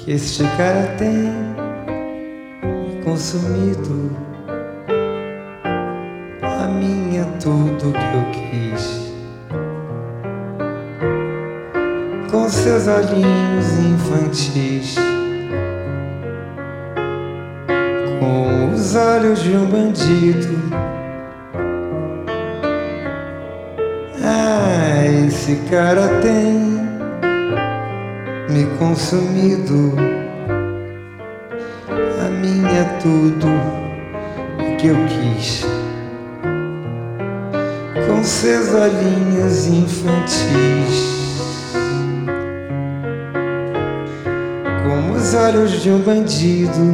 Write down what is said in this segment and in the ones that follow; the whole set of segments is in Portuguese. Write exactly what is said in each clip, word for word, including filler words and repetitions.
que este cara tem me consumido. A mim é tudo que eu quis. Com seus olhinhos infantis, com os olhos de um bandido. Ah, esse cara tem me consumido. A mim é tudo o que eu quis. Com seus olhinhos infantis, como os olhos de um bandido,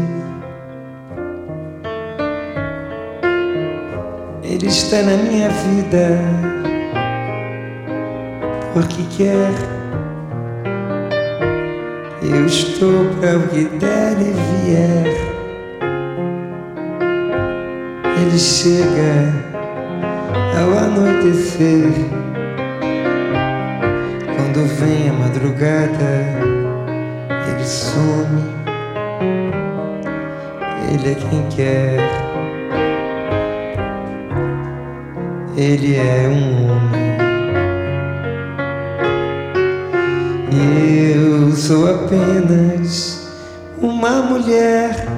ele está na minha vida porque quer. Eu estou para o que der e vier. Ele chega ao anoitecer, quando vem a madrugada, ele some. Ele é quem quer. Ele é um homem. Eu sou apenas uma mulher.